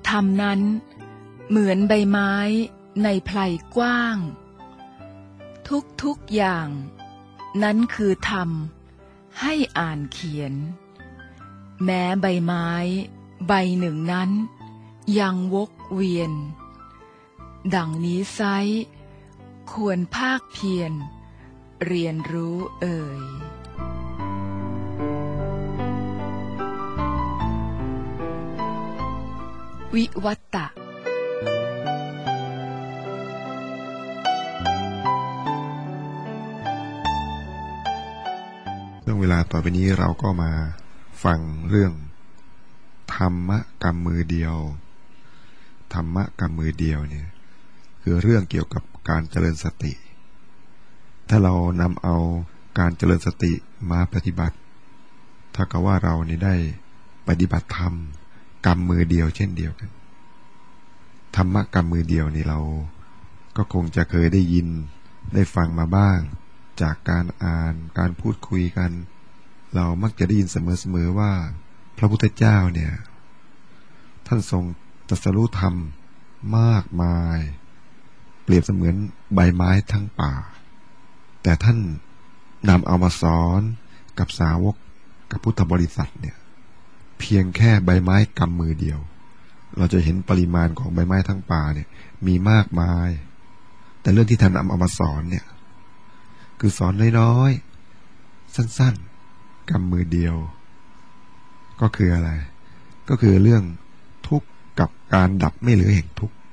ธรรมนั้นเหมือนใบไม้ในไพรกว้างทุกอย่างนั้นคือธรรมให้อ่านเขียนแม้ใบไม้ใบหนึ่งนั้นยังวกเวียนดังนี้ไซร้ควรภาคเพียรเรียนรู้เอ่ยวิวัตตะเรื่องเวลาต่อไปนี้เราก็มาฟังเรื่องธรรมะกรรมมือเดียวธรรมะกรรมมือเดียวเนี่ยคือเรื่องเกี่ยวกับการเจริญสติถ้าเรานำเอาการเจริญสติมาปฏิบัติถ้ากับว่าเรานี่ได้ปฏิบัติธรรมกรรมมือเดียวเช่นเดียวกันธรรมะกรรมมือเดียวนี่เราก็คงจะเคยได้ยินได้ฟังมาบ้างจากการอ่านการพูดคุยกันเรามักจะได้ยินเสมอๆว่าพระพุทธเจ้าเนี่ยท่านทรงตรัสรู้ธรรมมากมายเปรียบเสมือนใบไม้ทั้งป่าแต่ท่านนำเอามาสอนกับสาวกกับพุทธบริษัทเนี่ยเพียงแค่ใบไม้กำมือเดียวเราจะเห็นปริมาณของใบไม้ทั้งป่าเนี่ยมีมากมายแต่เรื่องที่ท่านนำเอามาสอนเนี่ยคือสอนน้อยๆสั้นๆกำมือเดียวก็คืออะไรก็คือเรื่องทุกข์กับการดับไม่เหลือแห่งทุกข์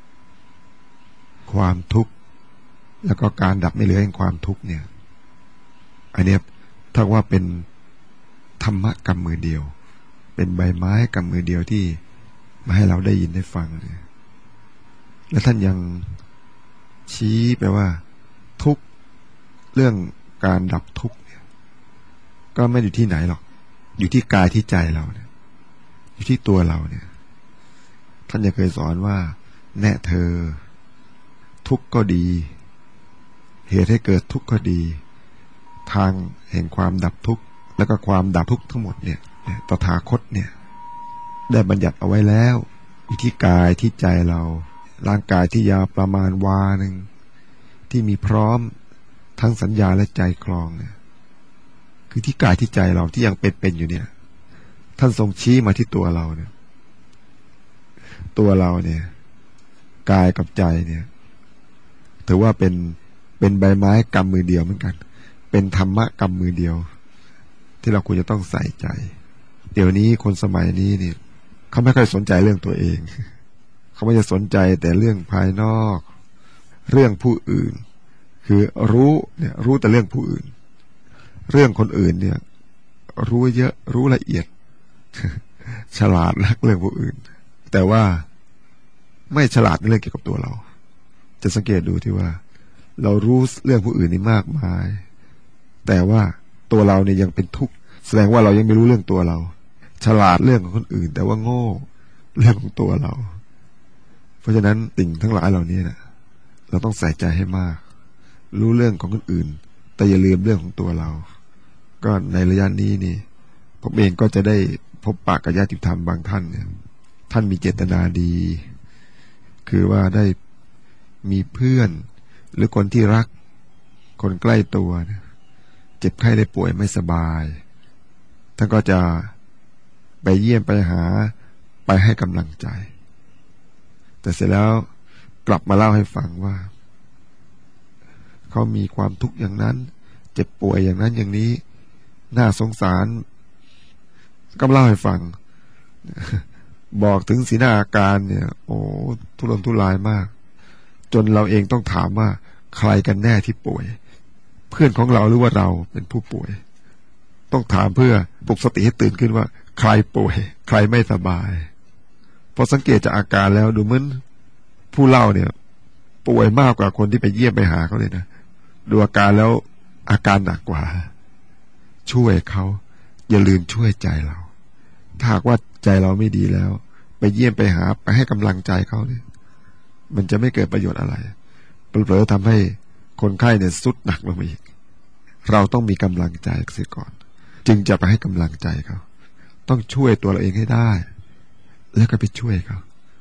ความทุกข์แล้วก็การดับไม่เหลือแห่งความทุกข์เนี่ยอันนี้ถ้าว่าเป็นธรรมะกำมือเดียวเป็นใบไม้กำมือเดียวที่มาให้เราได้ยินได้ฟังเนี่ยและท่านยังชี้ไปว่าทุกข์เรื่องการดับทุกข์เนี่ยก็ไม่อยู่ที่ไหนหรอกอยู่ที่กายที่ใจเราเนี่ยอยู่ที่ตัวเราเนี่ยท่านจะเคยสอนว่าแน่เธอทุกข์ก็ดีเหตุให้เกิดทุกข์ก็ดีทางแห่งความดับทุกข์แล้วก็ความดับทุกข์ทั้งหมดเนี่ยตถาคตเนี่ยได้บัญญัติเอาไว้แล้วอยู่ที่กายที่ใจเราร่างกายที่ยาวประมาณวาหนึ่งที่มีพร้อมทั้งสัญญาและใจคลองเนี่ยคือที่กายที่ใจเราที่ยังเป็นอยู่เนี่ยท่านทรงชี้มาที่ตัวเราเนี่ยตัวเราเนี่ยกายกับใจเนี่ยถือว่าเป็นใบไม้กำมือเดียวเหมือนกันเป็นธรรมะกำมือเดียวที่เราควรจะต้องใส่ใจเดี๋ยวนี้คนสมัยนี้นี่เขาไม่ค่อยสนใจเรื่องตัวเองเขาไม่จะสนใจแต่เรื่องภายนอกเรื่องผู้อื่นคือรู้แต่เรื่องผู้อื่นเรื่องคนอื่นเนี่ยรู้เยอะรู้ละเอียดฉลาดนักเรื่องผู้อื่นแต่ว่าไม่ฉลาดในเรื่องเกี่ยวกับตัวเราจะสังเกตดูที่ว่าเรารู้เรื่องผู้อื่นนี่มากมายแต่ว่าตัวเราเนี่ยยังเป็นทุกข์แสดงว่าเรายังไม่รู้เรื่องตัวเราฉลาดเรื่องของคนอื่นแต่ว่าโง่เรื่องของตัวเราเพราะฉะนั้นสิ่งทั้งหลายเหล่านี้นะเราต้องใส่ใจให้มากรู้เรื่องของคนอื่นแต่อย่าลืมเรื่องของตัวเราก็ในระยะนี้นี่ผมเองก็จะได้พบปะกับญาติธรรมบางท่านเนี่ยท่านมีเจตนาดีคือว่าได้มีเพื่อนหรือคนที่รักคนใกล้ตัวเนี่ยเจ็บไข้ได้ป่วยไม่สบายท่านก็จะไปเยี่ยมไปหาไปให้กำลังใจแต่เสร็จแล้วกลับมาเล่าให้ฟังว่าเขามีความทุกข์อย่างนั้นเจ็บป่วยอย่างนั้นอย่างนี้น่าสงสารก็เล่าให้ฟังบอกถึงสีหน้าอาการเนี่ยโอ้ทุรนทุรายมากจนเราเองต้องถามว่าใครกันแน่ที่ป่วยเพื่อนของเราหรือว่าเราเป็นผู้ป่วยต้องถามเพื่อปลุกสติให้ตื่นขึ้นว่าใครป่วยใครไม่สบายพอสังเกตจากอาการแล้วดูเหมือนผู้เล่าเนี่ยป่วยมากกว่าคนที่ไปเยี่ยมไปหาเขาเลยนะดูอาการแล้วอาการหนักกว่าช่วยเขาอย่าลืมช่วยใจเราถ้าหากว่าใจเราไม่ดีแล้วไปเยี่ยมไปหาไปให้กำลังใจเขาเนี่ยมันจะไม่เกิดประโยชน์อะไรเผลอๆทำให้คนไข้เนี่ยสุดหนักลงไปอีกเราต้องมีกำลังใจเสียก่อนจึงจะไปให้กำลังใจเขาต้องช่วยตัวเราเองให้ได้แล้วก็ไปช่วยเขา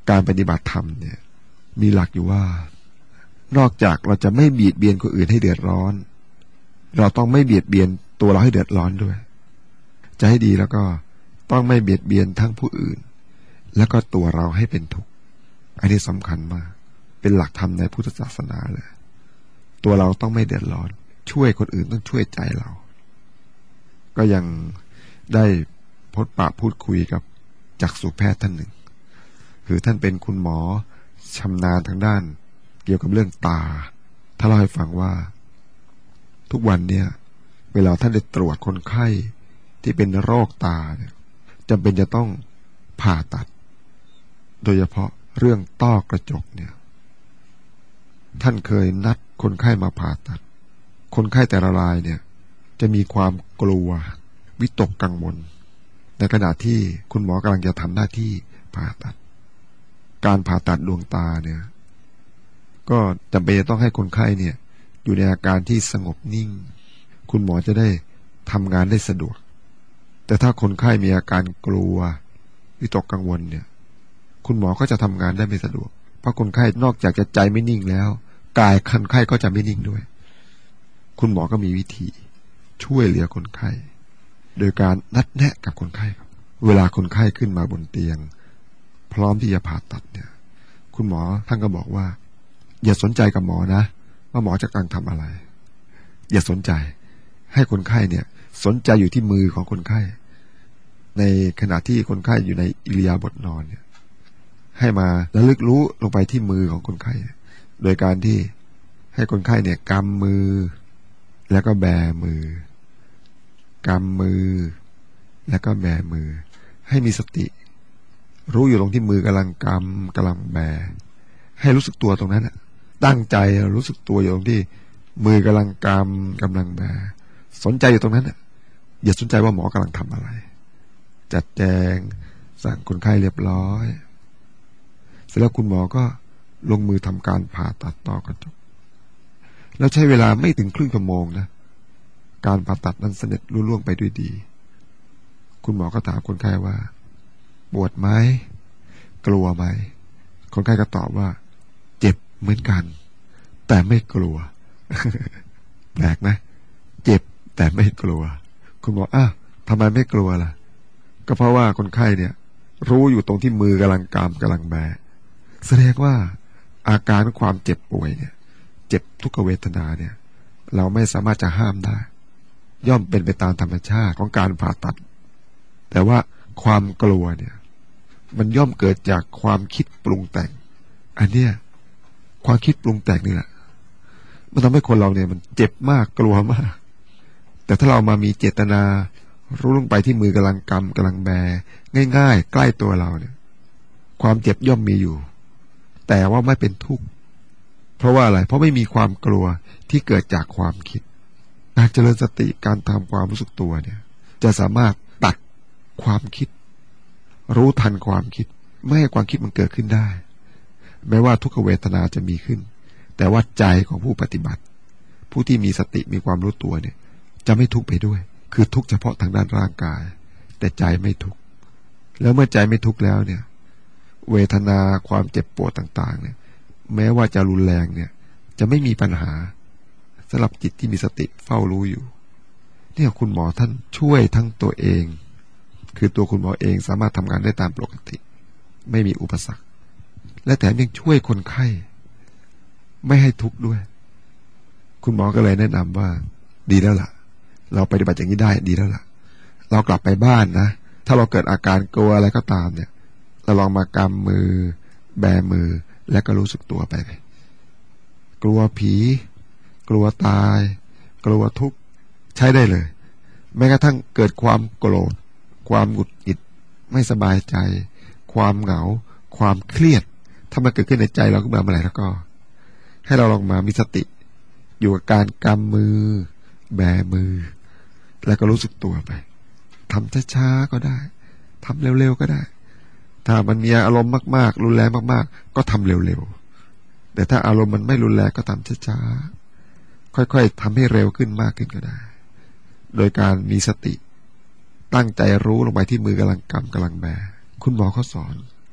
การปฏิบัติธรรมเนี่ยมีหลักอยู่ว่านอกจากเราจะไม่เบียดเบียนคนอื่นให้เดือดร้อนเราต้องไม่เบียดเบียนตัวเราให้เดือดร้อนด้วยจะให้ดีแล้วก็ต้องไม่เบียดเบียนทั้งผู้อื่นแล้วก็ตัวเราให้เป็นทุกข์อันนี้สำคัญมากเป็นหลักธรรมในพุทธศาสนาเลยตัวเราต้องไม่เดือดร้อนช่วยคนอื่นต้องช่วยใจเราก็ยังได้พบปะพูดคุยกับจักษุแพทย์ท่านหนึ่งคือท่านเป็นคุณหมอชำนาญทางด้านเกี่ยวกับเรื่องตาท่านเล่าให้ฟังว่าทุกวันเนี่ยเวลาท่านได้ตรวจคนไข้ที่เป็นโรคตาเนี่ยจำเป็นจะต้องผ่าตัดโดยเฉพาะเรื่องต้อกระจกเนี่ยท่านเคยนัดคนไข้มาผ่าตัดคนไข้แต่ละรายเนี่ยจะมีความกลัววิตกกังวลในขณะที่คุณหมอกำลังจะทำหน้าที่ผ่าตัดการผ่าตัดดวงตาเนี่ยก็จำเป็นต้องให้คนไข้เนี่ยอยู่ในอาการที่สงบนิ่งคุณหมอจะได้ทำงานได้สะดวกแต่ถ้าคนไข้มีอาการกลัววิตกกังวลเนี่ยคุณหมอก็จะทำงานได้ไม่สะดวกเพราะคนไข้นอกจากจะใจไม่นิ่งแล้วกายคนไข้ก็จะไม่นิ่งด้วยคุณหมอก็มีวิธีช่วยเหลือคนไข้โดยการนัดแนะกับคนไข้ครับเวลาคนไข้ขึ้นมาบนเตียงพร้อมที่จะผ่าตัดเนี่ยคุณหมอท่านก็บอกว่าอย่าสนใจกับหมอนะว่าหมอจะกำลังทำอะไรอย่าสนใจให้คนไข้เนี่ยสนใจอยู่ที่มือของคนไข้ในขณะที่คนไข้อยู่ในอิริยาบถนอนเนี่ยให้มาระลึกรู้ลงไปที่มือของคนไข้โดยการที่ให้คนไข้เนี่ยกำมือแล้วก็แบมือกำมือแล้วก็แบมือให้มีสติรู้อยู่ตรงที่มือกำลังกำกำลังแบให้รู้สึกตัวตรงนั้นตั้งใจรู้สึกตัวอยู่ตรงที่มือกำลังกำกำลังแบสนใจอยู่ตรงนั้นอย่าสนใจว่าหมอกำลังทำอะไรจัดแจงสั่งคนไข้เรียบร้อยเสร็จแล้วคุณหมอก็ลงมือทำการผ่าตัดต้อกระจกแล้วใช้เวลาไม่ถึงครึ่งชั่วโมงนะการผ่าตัดนั้นสำเร็จลุล่วงไปด้วยดีคุณหมอก็ถามคนไข้ว่าปวดไหมกลัวไหมคนไข้ก็ตอบว่าเจ็บเหมือนกันแต่ไม่กลัว แปลกนะเจ็บแต่ไม่กลัวคุณหมอทำไมไม่กลัวล่ะก็เพราะว่าคนไข้เนี่ยรู้อยู่ตรงที่มือกำลังกำกำลังแบแสดงว่าอาการความเจ็บป่วยเนี่ยเจ็บทุกขเวทนาเนี่ยเราไม่สามารถจะห้ามได้ย่อมเป็นไปตามธรรมชาติของการผ่าตัดแต่ว่าความกลัวเนี่ยมันย่อมเกิดจากความคิดปรุงแต่งอันเนี้ยความคิดปรุงแต่งนี่แหละมันทำให้คนเราเนี่ยมันเจ็บมากกลัวมากแต่ถ้าเรามามีเจตนารู้ลงไปที่มือกำลังกำกำลังแบง่ายๆใกล้ตัวเราเนี่ยความเจ็บย่อมมีอยู่แต่ว่าไม่เป็นทุกข์เพราะว่าอะไรเพราะไม่มีความกลัวที่เกิดจากความคิดการเจริญสติการทำความรู้สึกตัวเนี่ยจะสามารถตัดความคิดรู้ทันความคิดไม่ให้ความคิดมันเกิดขึ้นได้แม้ว่าทุกขเวทนาจะมีขึ้นแต่ว่าใจของผู้ปฏิบัติผู้ที่มีสติมีความรู้ตัวเนี่ยจะไม่ทุกข์ไปด้วยคือทุกข์เฉพาะทางด้านร่างกายแต่ใจไม่ทุกข์แล้วเมื่อใจไม่ทุกข์แล้วเนี่ยเวทนาความเจ็บปวดต่างๆเนี่ยแม้ว่าจะรุนแรงเนี่ยจะไม่มีปัญหาสำหรับจิตที่มีสติเฝ้ารู้อยู่เนี่ยคุณหมอท่านช่วยทั้งตัวเองคือตัวคุณหมอเองสามารถทำงานได้ตามปกติไม่มีอุปสรรคและแถมยังช่วยคนไข้ไม่ให้ทุกข์ด้วยคุณหมอก็เลยแนะนำว่าดีแล้วล่ะเราปฏิบัติอย่างนี้ได้ดีแล้วล่ะเรากลับไปบ้านนะถ้าเราเกิดอาการกลัวอะไรก็ตามเนี่ยเราลองมากำมือแบมือแล้วก็รู้สึกตัวไปกลัวผีกลัวตายกลัวทุกข์ใช้ได้เลยแม้กระทั่งเกิดความโกรธความหงุดหงิดไม่สบายใจความเหงาความเครียดถ้ามันเกิดขึ้นในใจเราขึ้นมาเมื่อไหร่แล้วก็ให้เราลองมามีสติอยู่กับการกำมือแบมือแล้วก็รู้สึกตัวไปทำช้าๆก็ได้ทำเร็วๆก็ได้ถ้ามันมีอารมณ์มากๆรุนแรงมากๆก็ทำเร็วๆแต่ถ้าอารมณ์มันไม่รุนแรงก็ทำช้าๆค่อยๆทำให้เร็วขึ้นมากขึ้นก็ได้โดยการมีสติตั้งใจรู้ลงไปที่มือกำลังกำกำลังแบคุณหมอเขาสอน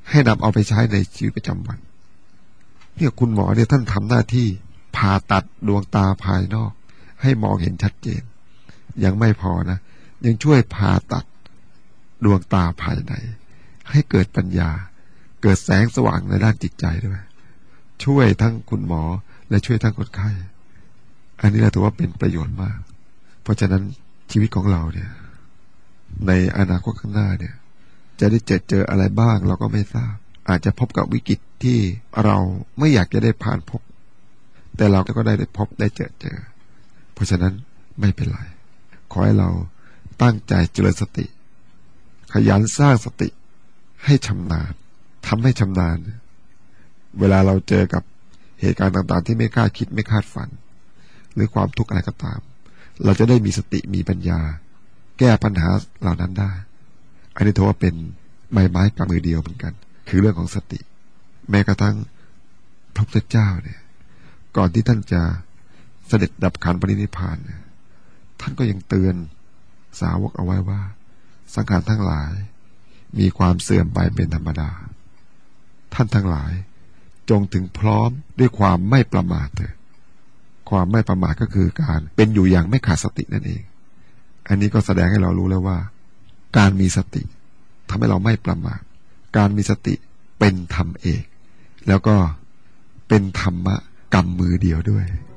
ให้นำเอาไปใช้ในชีวิตประจำวันเนี่ยคุณหมอเนี่ยท่านทำหน้าที่ผ่าตัดดวงตาภายนอกให้มองเห็นชัดเจนยังไม่พอนะยังช่วยผ่าตัดดวงตาภายในให้เกิดปัญญาเกิดแสงสว่างในด้านจิตใจด้วยช่วยทั้งคุณหมอและช่วยทั้งคนไข้อันนี้เราถือว่าเป็นประโยชน์มากเพราะฉะนั้นชีวิตของเราเนี่ยในอนาคตข้างหน้าเนี่ยจะได้เจออะไรบ้างเราก็ไม่ทราบอาจจะพบกับวิกฤตที่เราไม่อยากจะได้ผ่านพบแต่เราก็ได้พบได้เจอเพราะฉะนั้นไม่เป็นไรขอให้เราตั้งใจเจริญสติขยันสร้างสติให้ชำนาญทำให้ชำนาญเวลาเราเจอกับเหตุการณ์ต่างๆที่ไม่คาดคิดไม่คาดฝันหรือความทุกข์อะไรก็ตามเราจะได้มีสติมีปัญญาแก้ปัญหาเหล่านั้นได้อันนี้ถือว่าเป็นไม้กำมือเดียวเหมือนกันคือเรื่องของสติแม้กระทั่งพระพุทธเจ้าเนี่ยก่อนที่ท่านจะเสด็จดับขันธ์ปรินิพพานเนี่ยท่านก็ยังเตือนสาวกเอาไว้ว่าสังขารทั้งหลายมีความเสื่อมไปเป็นธรรมดาท่านทั้งหลายจงถึงพร้อมด้วยความไม่ประมาทเถิดความไม่ประมาทก็คือการเป็นอยู่อย่างไม่ขาดสตินั่นเองอันนี้ก็แสดงให้เรารู้แล้วว่าการมีสติทำให้เราไม่ประมาทการมีสติเป็นธรรมเอกแล้วก็เป็นธรรมะกำมือเดียวด้วย